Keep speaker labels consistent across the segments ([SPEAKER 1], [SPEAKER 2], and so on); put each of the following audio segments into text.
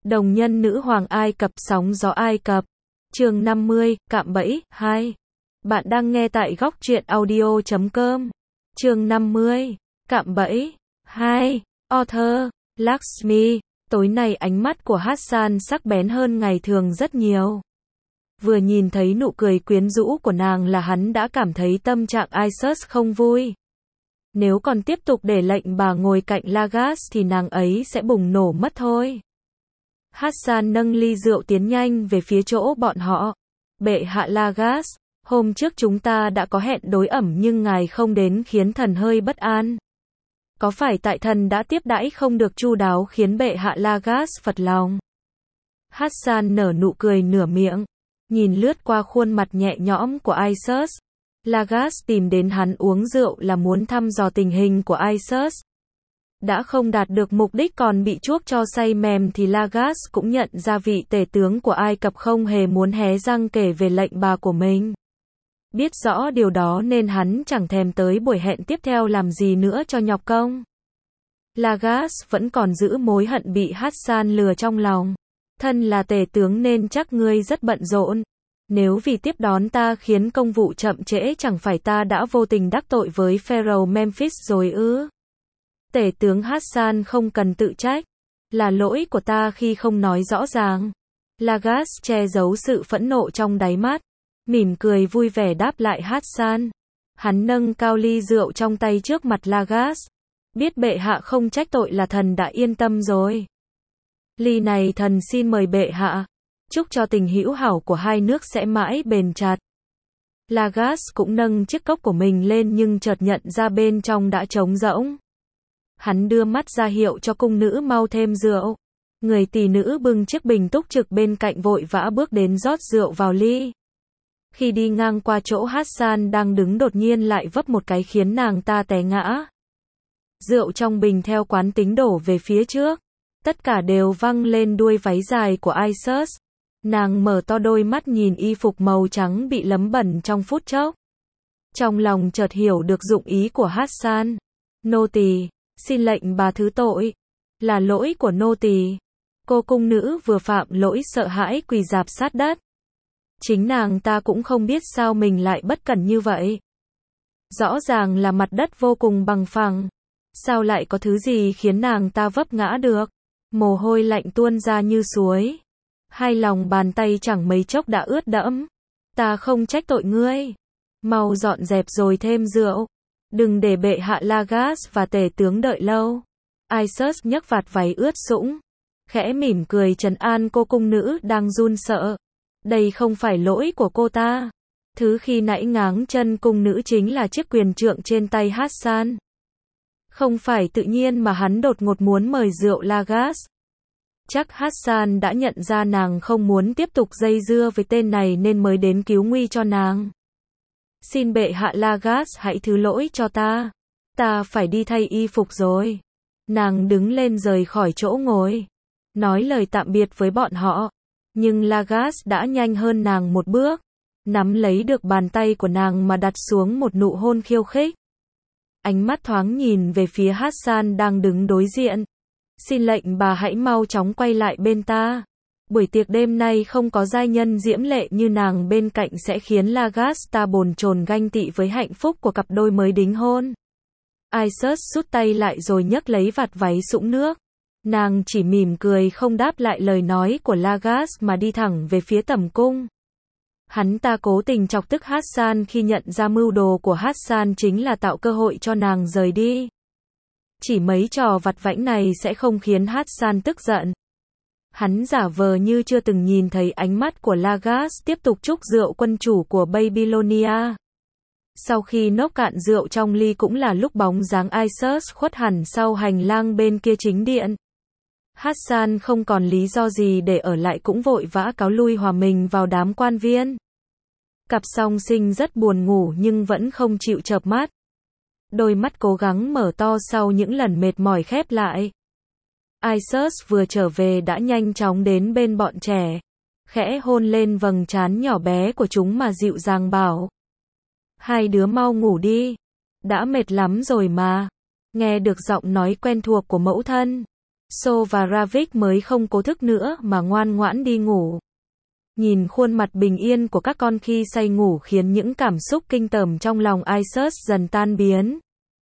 [SPEAKER 1] Đồng nhân nữ hoàng Ai Cập, sóng gió Ai Cập. Chương 50, cạm bẫy, 2. Bạn đang nghe tại góc truyện audio.com. Chương 50, cạm bẫy, 2. Author, Lakshmi. Tối nay ánh mắt của Hassan sắc bén hơn ngày thường rất nhiều. Vừa nhìn thấy nụ cười quyến rũ của nàng là hắn đã cảm thấy tâm trạng Isis không vui. Nếu còn tiếp tục để lệnh bà ngồi cạnh Lagas thì nàng ấy sẽ bùng nổ mất thôi. Hassan nâng ly rượu tiến nhanh về phía chỗ bọn họ. Bệ hạ Lagas, hôm trước chúng ta đã có hẹn đối ẩm nhưng ngài không đến khiến thần hơi bất an. Có phải tại thần đã tiếp đãi không được chu đáo khiến bệ hạ Lagas phật lòng? Hassan nở nụ cười nửa miệng, nhìn lướt qua khuôn mặt nhẹ nhõm của Isis. Lagas tìm đến hắn uống rượu là muốn thăm dò tình hình của Isis. Đã không đạt được mục đích còn bị chuốc cho say mềm thì Lagas cũng nhận ra vị tể tướng của Ai Cập không hề muốn hé răng kể về lệnh bà của mình. Biết rõ điều đó nên hắn chẳng thèm tới buổi hẹn tiếp theo làm gì nữa cho nhọc công. Lagas vẫn còn giữ mối hận bị Hassan lừa trong lòng. Thân là tể tướng nên chắc ngươi rất bận rộn. Nếu vì tiếp đón ta khiến công vụ chậm trễ chẳng phải ta đã vô tình đắc tội với Pharaoh Memphis rồi ư? Tể tướng Hassan không cần tự trách. Là lỗi của ta khi không nói rõ ràng. Lagas che giấu sự phẫn nộ trong đáy mắt. Mỉm cười vui vẻ đáp lại Hassan. Hắn nâng cao ly rượu trong tay trước mặt Lagas. Biết bệ hạ không trách tội là thần đã yên tâm rồi. Ly này thần xin mời bệ hạ. Chúc cho tình hữu hảo của hai nước sẽ mãi bền chặt. Lagas cũng nâng chiếc cốc của mình lên nhưng chợt nhận ra bên trong đã trống rỗng. Hắn đưa mắt ra hiệu cho cung nữ mau thêm rượu. Người tỷ nữ bưng chiếc bình túc trực bên cạnh vội vã bước đến rót rượu vào ly. Khi đi ngang qua chỗ Hassan đang đứng đột nhiên lại vấp một cái khiến nàng ta té ngã. Rượu trong bình theo quán tính đổ về phía trước. Tất cả đều văng lên đuôi váy dài của Isis. Nàng mở to đôi mắt nhìn y phục màu trắng bị lấm bẩn trong phút chốc. Trong lòng chợt hiểu được dụng ý của Hassan. Nô tỳ, xin lệnh bà thứ tội. Là lỗi của nô tỳ. Cô cung nữ vừa phạm lỗi sợ hãi quỳ rạp sát đất. Chính nàng ta cũng không biết sao mình lại bất cẩn như vậy. Rõ ràng là mặt đất vô cùng bằng phẳng. Sao lại có thứ gì khiến nàng ta vấp ngã được? Mồ hôi lạnh tuôn ra như suối. Hai lòng bàn tay chẳng mấy chốc đã ướt đẫm. Ta không trách tội ngươi. Mau dọn dẹp rồi thêm rượu. Đừng để bệ hạ Lagas và tể tướng đợi lâu. Isis nhấc vạt váy ướt sũng. Khẽ mỉm cười trấn an cô cung nữ đang run sợ. Đây không phải lỗi của cô ta. Thứ khi nãy ngáng chân cung nữ chính là chiếc quyền trượng trên tay Hassan. Không phải tự nhiên mà hắn đột ngột muốn mời rượu Lagas. Chắc Hassan đã nhận ra nàng không muốn tiếp tục dây dưa với tên này nên mới đến cứu nguy cho nàng. Xin bệ hạ Lagas hãy thứ lỗi cho ta. Ta phải đi thay y phục rồi. Nàng đứng lên rời khỏi chỗ ngồi. Nói lời tạm biệt với bọn họ. Nhưng Lagas đã nhanh hơn nàng một bước. Nắm lấy được bàn tay của nàng mà đặt xuống một nụ hôn khiêu khích. Ánh mắt thoáng nhìn về phía Hassan đang đứng đối diện. Xin lệnh bà hãy mau chóng quay lại bên ta. Buổi tiệc đêm nay không có giai nhân diễm lệ như nàng bên cạnh sẽ khiến Lagas ta bồn chồn ganh tị với hạnh phúc của cặp đôi mới đính hôn. Isis rút tay lại rồi nhấc lấy vạt váy sũng nước. Nàng chỉ mỉm cười không đáp lại lời nói của Lagas mà đi thẳng về phía tẩm cung. Hắn ta cố tình chọc tức Hassan khi nhận ra mưu đồ của Hassan chính là tạo cơ hội cho nàng rời đi. Chỉ mấy trò vặt vãnh này sẽ không khiến Hassan tức giận. Hắn giả vờ như chưa từng nhìn thấy ánh mắt của Lagas tiếp tục chúc rượu quân chủ của Babylonia. Sau khi nốc cạn rượu trong ly cũng là lúc bóng dáng Isis khuất hẳn sau hành lang bên kia chính điện. Hassan không còn lý do gì để ở lại cũng vội vã cáo lui hòa mình vào đám quan viên. Cặp song sinh rất buồn ngủ nhưng vẫn không chịu chợp mắt. Đôi mắt cố gắng mở to sau những lần mệt mỏi khép lại. Isis vừa trở về đã nhanh chóng đến bên bọn trẻ. Khẽ hôn lên vầng trán nhỏ bé của chúng mà dịu dàng bảo. Hai đứa mau ngủ đi. Đã mệt lắm rồi mà. Nghe được giọng nói quen thuộc của mẫu thân. So và Ravik mới không cố thức nữa mà ngoan ngoãn đi ngủ. Nhìn khuôn mặt bình yên của các con khi say ngủ khiến những cảm xúc kinh tởm trong lòng Isus dần tan biến.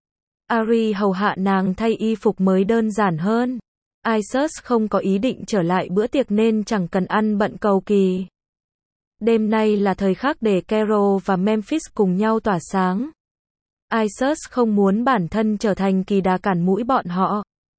[SPEAKER 1] Ari hầu hạ nàng thay y phục mới đơn giản hơn. Isus không có ý định trở lại bữa tiệc nên chẳng cần ăn bận cầu kỳ. Đêm nay là thời khắc để Carol và Memphis cùng nhau tỏa sáng. Isus không muốn bản thân trở thành kỳ đà cản mũi bọn họ.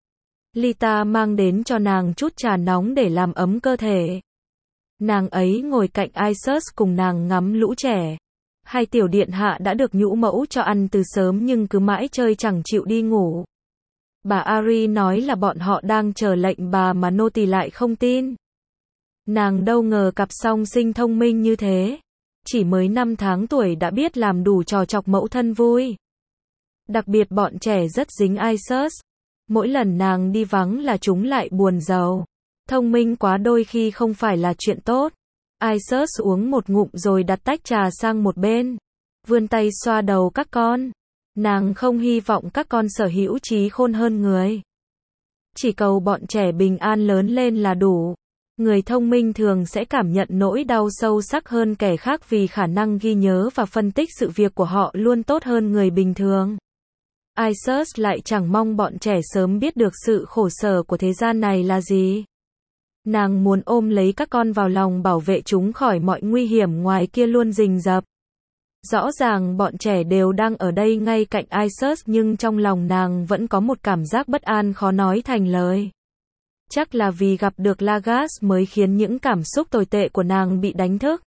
[SPEAKER 1] Lita mang đến cho nàng chút trà nóng để làm ấm cơ thể. Nàng ấy ngồi cạnh Isus cùng nàng ngắm lũ trẻ. Hai tiểu điện hạ đã được nhũ mẫu cho ăn từ sớm nhưng cứ mãi chơi chẳng chịu đi ngủ. Bà Ari nói là bọn họ đang chờ lệnh bà mà nô tỳ lại không tin. Nàng đâu ngờ cặp song sinh thông minh như thế. Chỉ mới 5 tháng tuổi đã biết làm đủ trò chọc mẫu thân vui. Đặc biệt bọn trẻ rất dính Isus. Mỗi lần nàng đi vắng là chúng lại buồn rầu. Thông minh quá đôi khi không phải là chuyện tốt. Isus uống một ngụm rồi đặt tách trà sang một bên. Vươn tay xoa đầu các con. Nàng không hy vọng các con sở hữu trí khôn hơn người. Chỉ cầu bọn trẻ bình an lớn lên là đủ. Người thông minh thường sẽ cảm nhận nỗi đau sâu sắc hơn kẻ khác vì khả năng ghi nhớ và phân tích sự việc của họ luôn tốt hơn người bình thường. Isus lại chẳng mong bọn trẻ sớm biết được sự khổ sở của thế gian này là gì. Nàng muốn ôm lấy các con vào lòng bảo vệ chúng khỏi mọi nguy hiểm ngoài kia luôn rình rập. Rõ ràng bọn trẻ đều đang ở đây ngay cạnh Isus nhưng trong lòng nàng vẫn có một cảm giác bất an khó nói thành lời. Chắc là vì gặp được Lagas mới khiến những cảm xúc tồi tệ của nàng bị đánh thức.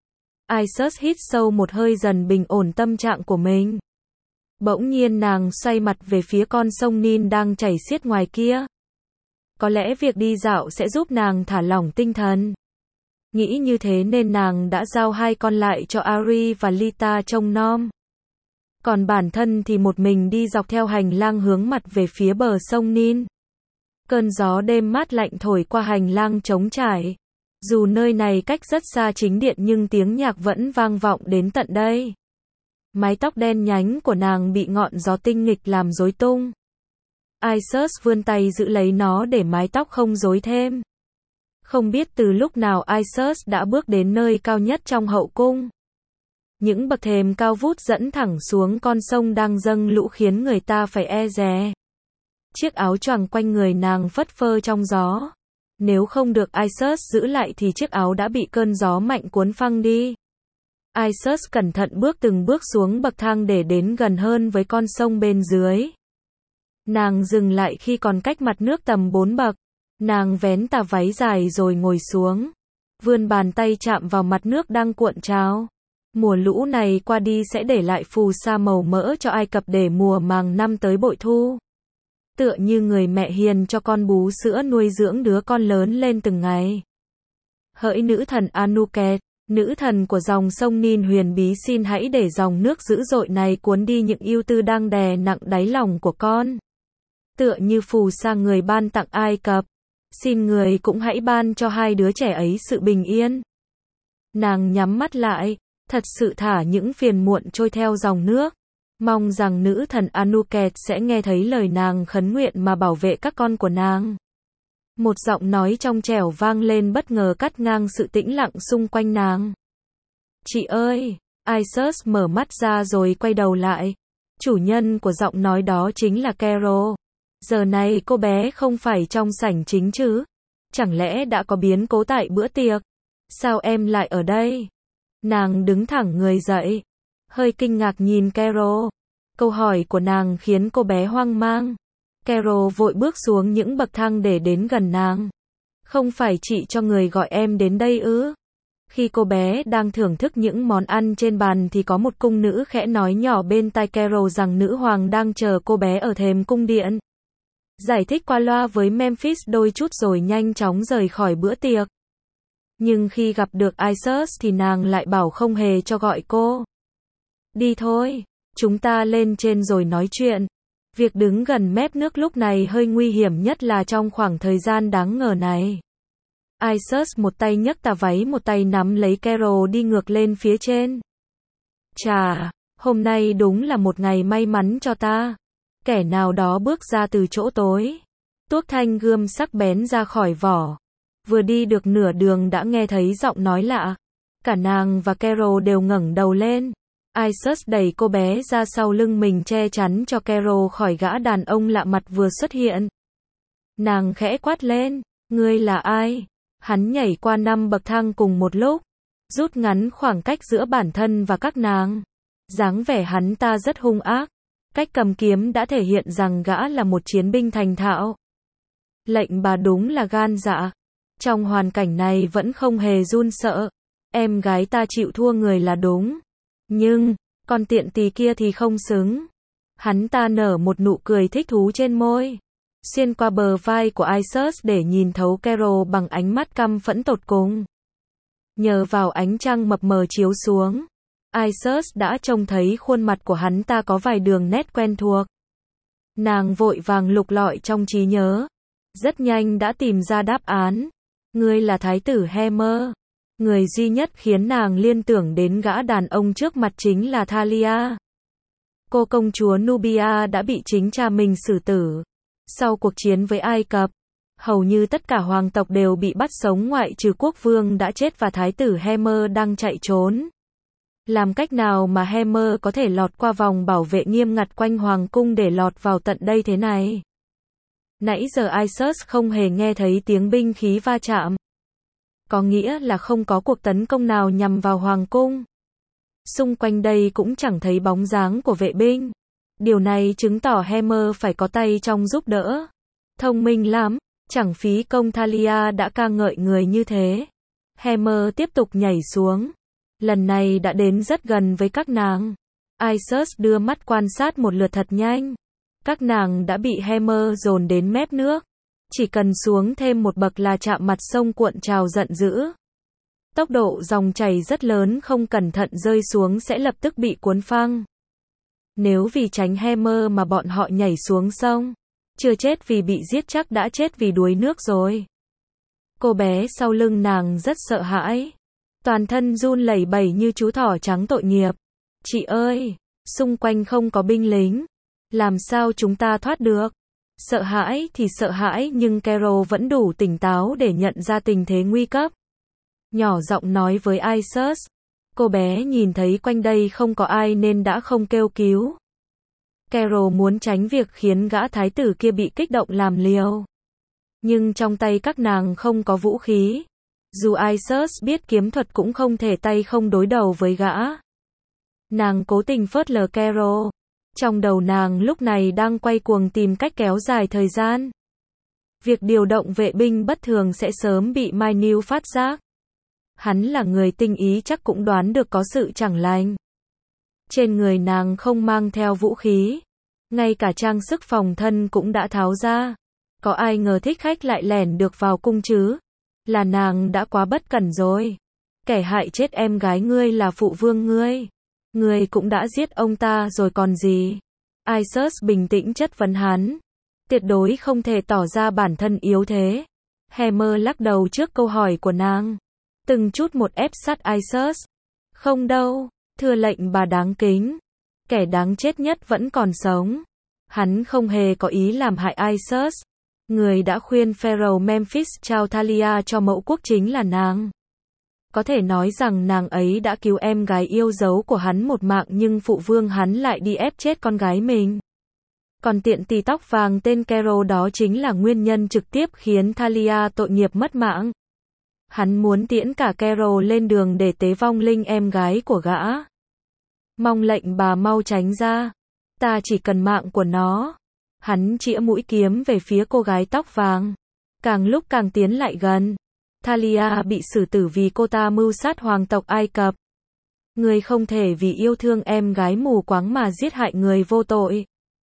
[SPEAKER 1] Isus hít sâu một hơi dần bình ổn tâm trạng của mình. Bỗng nhiên nàng xoay mặt về phía con sông Nin đang chảy xiết ngoài kia. Có lẽ việc đi dạo sẽ giúp nàng thả lỏng tinh thần. Nghĩ như thế nên nàng đã giao hai con lại cho Ari và Lita trông nom. Còn bản thân thì một mình đi dọc theo hành lang hướng mặt về phía bờ sông Nin. Cơn gió đêm mát lạnh thổi qua hành lang trống trải. Dù nơi này cách rất xa chính điện nhưng tiếng nhạc vẫn vang vọng đến tận đây. Mái tóc đen nhánh của nàng bị ngọn gió tinh nghịch làm rối tung. Isus vươn tay giữ lấy nó để mái tóc không rối thêm. Không biết từ lúc nào Isus đã bước đến nơi cao nhất trong hậu cung. Những bậc thềm cao vút dẫn thẳng xuống con sông đang dâng lũ khiến người ta phải e dè. Chiếc áo choàng quanh người nàng phất phơ trong gió. Nếu không được Isus giữ lại thì chiếc áo đã bị cơn gió mạnh cuốn phăng đi. Isus cẩn thận bước từng bước xuống bậc thang để đến gần hơn với con sông bên dưới. Nàng dừng lại khi còn cách mặt nước tầm 4 bậc. Nàng vén tà váy dài rồi ngồi xuống. Vươn bàn tay chạm vào mặt nước đang cuộn trào. Mùa lũ này qua đi sẽ để lại phù sa màu mỡ cho Ai Cập để mùa màng năm tới bội thu. Tựa như người mẹ hiền cho con bú sữa nuôi dưỡng đứa con lớn lên từng ngày. Hỡi nữ thần Anuket, nữ thần của dòng sông Nin huyền bí, xin hãy để dòng nước dữ dội này cuốn đi những ưu tư đang đè nặng đáy lòng của con. Tựa như phù sa người ban tặng Ai Cập, xin người cũng hãy ban cho hai đứa trẻ ấy sự bình yên. Nàng nhắm mắt lại, thật sự thả những phiền muộn trôi theo dòng nước. Mong rằng nữ thần Anuket sẽ nghe thấy lời nàng khấn nguyện mà bảo vệ các con của nàng. Một giọng nói trong trẻo vang lên bất ngờ cắt ngang sự tĩnh lặng xung quanh nàng. Chị ơi! Isus mở mắt ra rồi quay đầu lại. Chủ nhân của giọng nói đó chính là Carol. Giờ này cô bé không phải trong sảnh chính chứ? Chẳng lẽ đã có biến cố tại bữa tiệc? Sao em lại ở đây? Nàng đứng thẳng người dậy. Hơi kinh ngạc nhìn Carol. Câu hỏi của nàng khiến cô bé hoang mang. Carol vội bước xuống những bậc thang để đến gần nàng. Không phải chị cho người gọi em đến đây ư? Khi cô bé đang thưởng thức những món ăn trên bàn thì có một cung nữ khẽ nói nhỏ bên tai Carol rằng nữ hoàng đang chờ cô bé ở thềm cung điện. Giải thích qua loa với Memphis đôi chút rồi nhanh chóng rời khỏi bữa tiệc. Nhưng khi gặp được Isus thì nàng lại bảo không hề cho gọi cô. Đi thôi, chúng ta lên trên rồi nói chuyện. Việc đứng gần mép nước lúc này hơi nguy hiểm nhất là trong khoảng thời gian đáng ngờ này. Isus một tay nhấc tà váy một tay nắm lấy Carol đi ngược lên phía trên. Chà, hôm nay đúng là một ngày may mắn cho ta. Kẻ nào đó bước ra từ chỗ tối. Tuốc thanh gươm sắc bén ra khỏi vỏ. Vừa đi được nửa đường đã nghe thấy giọng nói lạ. Cả nàng và Carol đều ngẩng đầu lên. Isus đẩy cô bé ra sau lưng mình che chắn cho Carol khỏi gã đàn ông lạ mặt vừa xuất hiện. Nàng khẽ quát lên, ngươi là ai? Hắn nhảy qua 5 bậc thang cùng một lúc, rút ngắn khoảng cách giữa bản thân và các nàng. Dáng vẻ hắn ta rất hung ác. Cách cầm kiếm đã thể hiện rằng gã là một chiến binh thành thạo. Lệnh bà đúng là gan dạ. Trong hoàn cảnh này vẫn không hề run sợ. Em gái ta chịu thua người là đúng. Nhưng, con tiện tỳ kia thì không xứng. Hắn ta nở một nụ cười thích thú trên môi. Xuyên qua bờ vai của Isus để nhìn thấu Carol bằng ánh mắt căm phẫn tột cùng. Nhờ vào ánh trăng mập mờ chiếu xuống, Isus đã trông thấy khuôn mặt của hắn ta có vài đường nét quen thuộc. Nàng vội vàng lục lọi trong trí nhớ. Rất nhanh đã tìm ra đáp án. Ngươi là thái tử Hammer. Người duy nhất khiến nàng liên tưởng đến gã đàn ông trước mặt chính là Thalia. Cô công chúa Nubia đã bị chính cha mình xử tử. Sau cuộc chiến với Ai Cập, hầu như tất cả hoàng tộc đều bị bắt sống ngoại trừ quốc vương đã chết và thái tử Hammer đang chạy trốn. Làm cách nào mà Hammer có thể lọt qua vòng bảo vệ nghiêm ngặt quanh hoàng cung để lọt vào tận đây thế này? Nãy giờ Isus không hề nghe thấy tiếng binh khí va chạm. Có nghĩa là không có cuộc tấn công nào nhằm vào hoàng cung. Xung quanh đây cũng chẳng thấy bóng dáng của vệ binh. Điều này chứng tỏ Hammer phải có tay trong giúp đỡ. Thông minh lắm, chẳng phí công Thalia đã ca ngợi người như thế. Hammer tiếp tục nhảy xuống. Lần này đã đến rất gần với các nàng. Isus đưa mắt quan sát một lượt thật nhanh. Các nàng đã bị Hammer dồn đến mép nước. Chỉ cần xuống thêm một bậc là chạm mặt sông cuộn trào giận dữ. Tốc độ dòng chảy rất lớn, không cẩn thận rơi xuống sẽ lập tức bị cuốn phăng. Nếu vì tránh Hammer mà bọn họ nhảy xuống sông, chưa chết vì bị giết chắc đã chết vì đuối nước rồi. Cô bé sau lưng nàng rất sợ hãi. Toàn thân run lẩy bẩy như chú thỏ trắng tội nghiệp. Chị ơi, xung quanh không có binh lính. Làm sao chúng ta thoát được? Sợ hãi thì sợ hãi nhưng Carol vẫn đủ tỉnh táo để nhận ra tình thế nguy cấp. Nhỏ giọng nói với Isus. Cô bé nhìn thấy quanh đây không có ai nên đã không kêu cứu. Carol muốn tránh việc khiến gã thái tử kia bị kích động làm liều. Nhưng trong tay các nàng không có vũ khí. Dù Isus biết kiếm thuật cũng không thể tay không đối đầu với gã. Nàng cố tình phớt lờ Carol. Trong đầu nàng lúc này đang quay cuồng tìm cách kéo dài thời gian. Việc điều động vệ binh bất thường sẽ sớm bị Mynew phát giác. Hắn là người tinh ý chắc cũng đoán được có sự chẳng lành. Trên người nàng không mang theo vũ khí. Ngay cả trang sức phòng thân cũng đã tháo ra. Có ai ngờ thích khách lại lẻn được vào cung chứ? Là nàng đã quá bất cẩn rồi. Kẻ hại chết em gái ngươi là phụ vương ngươi. Ngươi cũng đã giết ông ta rồi còn gì? Isus bình tĩnh chất vấn hắn. Tuyệt đối không thể tỏ ra bản thân yếu thế. Hammer lắc đầu trước câu hỏi của nàng. Từng chút một ép sát Isus. Không đâu, thưa lệnh bà đáng kính. Kẻ đáng chết nhất vẫn còn sống. Hắn không hề có ý làm hại Isus. Người đã khuyên Pharaoh Memphis trao Thalia cho mẫu quốc chính là nàng. Có thể nói rằng nàng ấy đã cứu em gái yêu dấu của hắn một mạng nhưng phụ vương hắn lại đi ép chết con gái mình. Còn tiện tỳ tóc vàng tên Carol đó chính là nguyên nhân trực tiếp khiến Thalia tội nghiệp mất mạng. Hắn muốn tiễn cả Carol lên đường để tế vong linh em gái của gã. Mong lệnh bà mau tránh ra. Ta chỉ cần mạng của nó. Hắn chĩa mũi kiếm về phía cô gái tóc vàng. Càng lúc càng tiến lại gần. Thalia bị xử tử vì cô ta mưu sát hoàng tộc Ai Cập. Người không thể vì yêu thương em gái mù quáng mà giết hại người vô tội.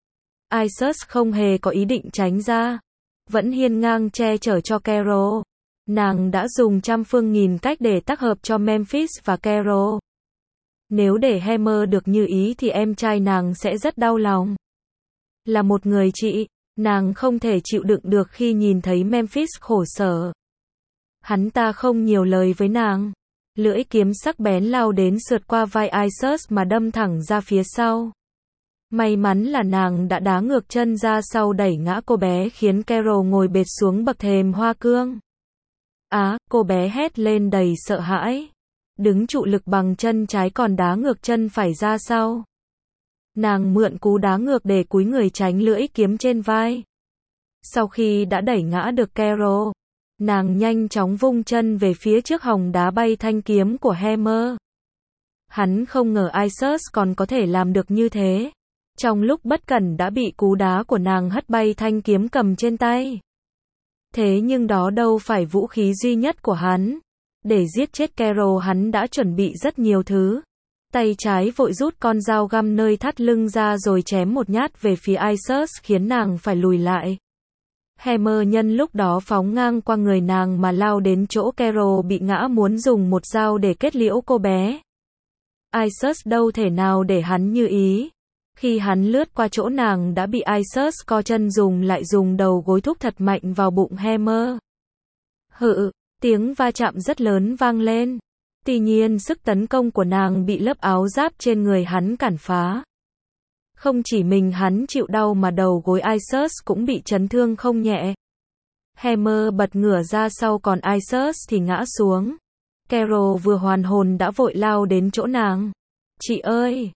[SPEAKER 1] Isus không hề có ý định tránh ra. Vẫn hiên ngang che chở cho Carol. Nàng đã dùng trăm phương nghìn cách để tác hợp cho Memphis và Carol. Nếu để Hammer được như ý thì em trai nàng sẽ rất đau lòng. Là một người chị, nàng không thể chịu đựng được khi nhìn thấy Memphis khổ sở. Hắn ta không nhiều lời với nàng. Lưỡi kiếm sắc bén lao đến sượt qua vai Isus mà đâm thẳng ra phía sau. May mắn là nàng đã đá ngược chân ra sau đẩy ngã cô bé khiến Carol ngồi bệt xuống bậc thềm hoa cương. Á, cô bé hét lên đầy sợ hãi. Đứng trụ lực bằng chân trái còn đá ngược chân phải ra sau. Nàng mượn cú đá ngược để cúi người tránh lưỡi kiếm trên vai. Sau khi đã đẩy ngã được Carol, nàng nhanh chóng vung chân về phía trước hòng đá bay thanh kiếm của Hammer. Hắn không ngờ Isus còn có thể làm được như thế. Trong lúc bất cẩn đã bị cú đá của nàng hất bay thanh kiếm cầm trên tay. Thế nhưng đó đâu phải vũ khí duy nhất của hắn. Để giết chết Carol hắn đã chuẩn bị rất nhiều thứ. Tay trái vội rút con dao găm nơi thắt lưng ra rồi chém một nhát về phía Isus khiến nàng phải lùi lại. Hammer nhân lúc đó phóng ngang qua người nàng mà lao đến chỗ Carol bị ngã muốn dùng một dao để kết liễu cô bé. Isus đâu thể nào để hắn như ý. Khi hắn lướt qua chỗ nàng đã bị Isus co chân dùng đầu gối thúc thật mạnh vào bụng Hammer. Hự, tiếng va chạm rất lớn vang lên. Tuy nhiên sức tấn công của nàng bị lớp áo giáp trên người hắn cản phá. Không chỉ mình hắn chịu đau mà đầu gối Isus cũng bị chấn thương không nhẹ. Hammer bật ngửa ra sau còn Isus thì ngã xuống. Carol vừa hoàn hồn đã vội lao đến chỗ nàng. Chị ơi,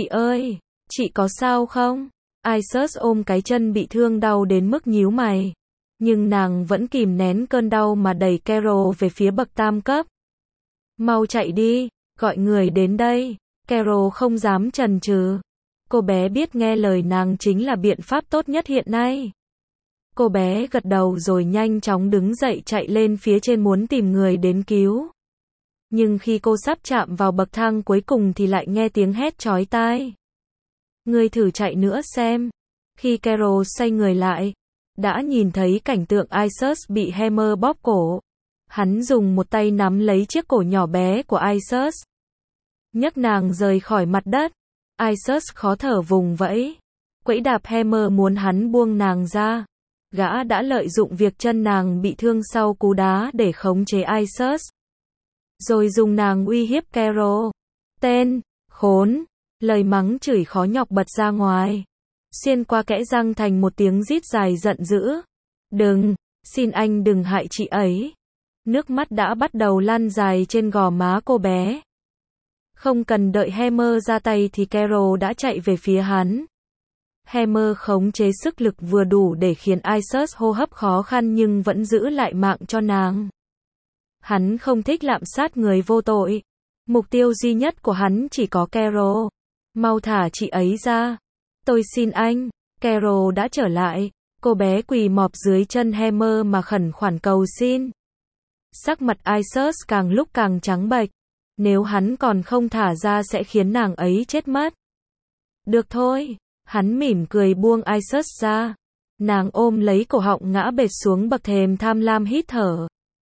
[SPEAKER 1] chị có sao không? Isus ôm cái chân bị thương đau đến mức nhíu mày. Nhưng nàng vẫn kìm nén cơn đau mà đẩy Carol về phía bậc tam cấp. Mau chạy đi, gọi người đến đây. Carol không dám chần chừ. Cô bé biết nghe lời nàng chính là biện pháp tốt nhất hiện nay. Cô bé gật đầu rồi nhanh chóng đứng dậy chạy lên phía trên muốn tìm người đến cứu. Nhưng khi cô sắp chạm vào bậc thang cuối cùng thì lại nghe tiếng hét chói tai. Ngươi thử chạy nữa xem. Khi Carol xoay người lại, đã nhìn thấy cảnh tượng Isus bị Hammer bóp cổ. Hắn dùng một tay nắm lấy chiếc cổ nhỏ bé của Isus, nhấc nàng rời khỏi mặt đất. Isus khó thở vùng vẫy, quẫy đạp Hammer muốn hắn buông nàng ra. Gã đã lợi dụng việc chân nàng bị thương sau cú đá để khống chế Isus, rồi dùng nàng uy hiếp Carol. Tên khốn, lời mắng chửi khó nhọc bật ra ngoài, xuyên qua kẽ răng thành một tiếng rít dài giận dữ. Đừng, xin anh đừng hại chị ấy. Nước mắt đã bắt đầu lan dài trên gò má cô bé. Không cần đợi Hammer ra tay thì Carol đã chạy về phía hắn. Hammer khống chế sức lực vừa đủ để khiến Isus hô hấp khó khăn nhưng vẫn giữ lại mạng cho nàng. Hắn không thích lạm sát người vô tội. Mục tiêu duy nhất của hắn chỉ có Carol. Mau thả chị ấy ra. Tôi xin anh. Carol đã trở lại. Cô bé quỳ mọp dưới chân Hammer mà khẩn khoản cầu xin. Sắc mặt Isus càng lúc càng trắng bệch. Nếu hắn còn không thả ra sẽ khiến nàng ấy chết mất. Được thôi. Hắn mỉm cười buông Isus ra. Nàng ôm lấy cổ họng ngã bệt xuống bậc thềm tham lam hít thở.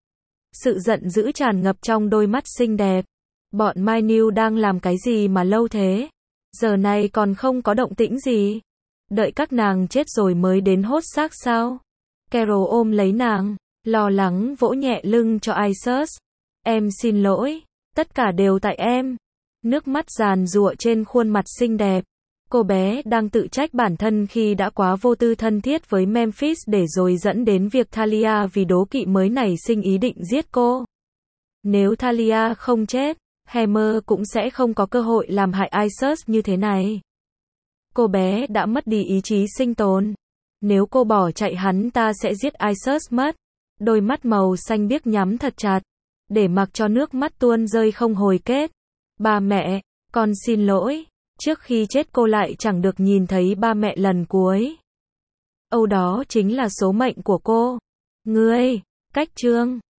[SPEAKER 1] Sự giận dữ tràn ngập trong đôi mắt xinh đẹp. Bọn Mynew đang làm cái gì mà lâu thế? Giờ này còn không có động tĩnh gì. Đợi các nàng chết rồi mới đến hốt xác sao? Carol ôm lấy nàng, lo lắng vỗ nhẹ lưng cho Isus. Em xin lỗi, tất cả đều tại em. Nước mắt giàn giụa trên khuôn mặt xinh đẹp. Cô bé đang tự trách bản thân khi đã quá vô tư thân thiết với Memphis để rồi dẫn đến việc Thalia vì đố kỵ mới nảy sinh ý định giết cô. Nếu Thalia không chết, Hammer cũng sẽ không có cơ hội làm hại Isus như thế này. Cô bé đã mất đi ý chí sinh tồn. Nếu cô bỏ chạy hắn ta sẽ giết Isus mất. Đôi mắt màu xanh biếc nhắm thật chặt, để mặc cho nước mắt tuôn rơi không hồi kết. Ba mẹ, con xin lỗi. Trước khi chết cô lại chẳng được nhìn thấy ba mẹ lần cuối. Âu đó chính là số mệnh của cô. Ngươi, cách chương